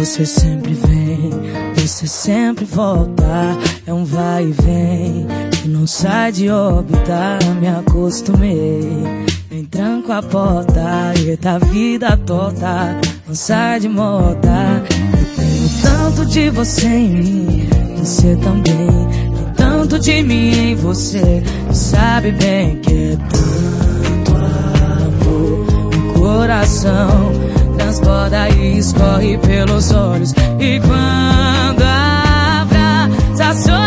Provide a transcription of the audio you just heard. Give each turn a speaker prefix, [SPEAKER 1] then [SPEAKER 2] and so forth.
[SPEAKER 1] Você sempre vem, você sempre volta. É um vai e vem que não sai de órbita. Me acostumei, nem tranco a porta. Eita vida torta, não sai de moda. Eu tenho tanto de você em mim, você também tem tanto de mim em você. Sabe bem que é tanto amor no coração, transborda e escorre pelos olhos. E quando abraça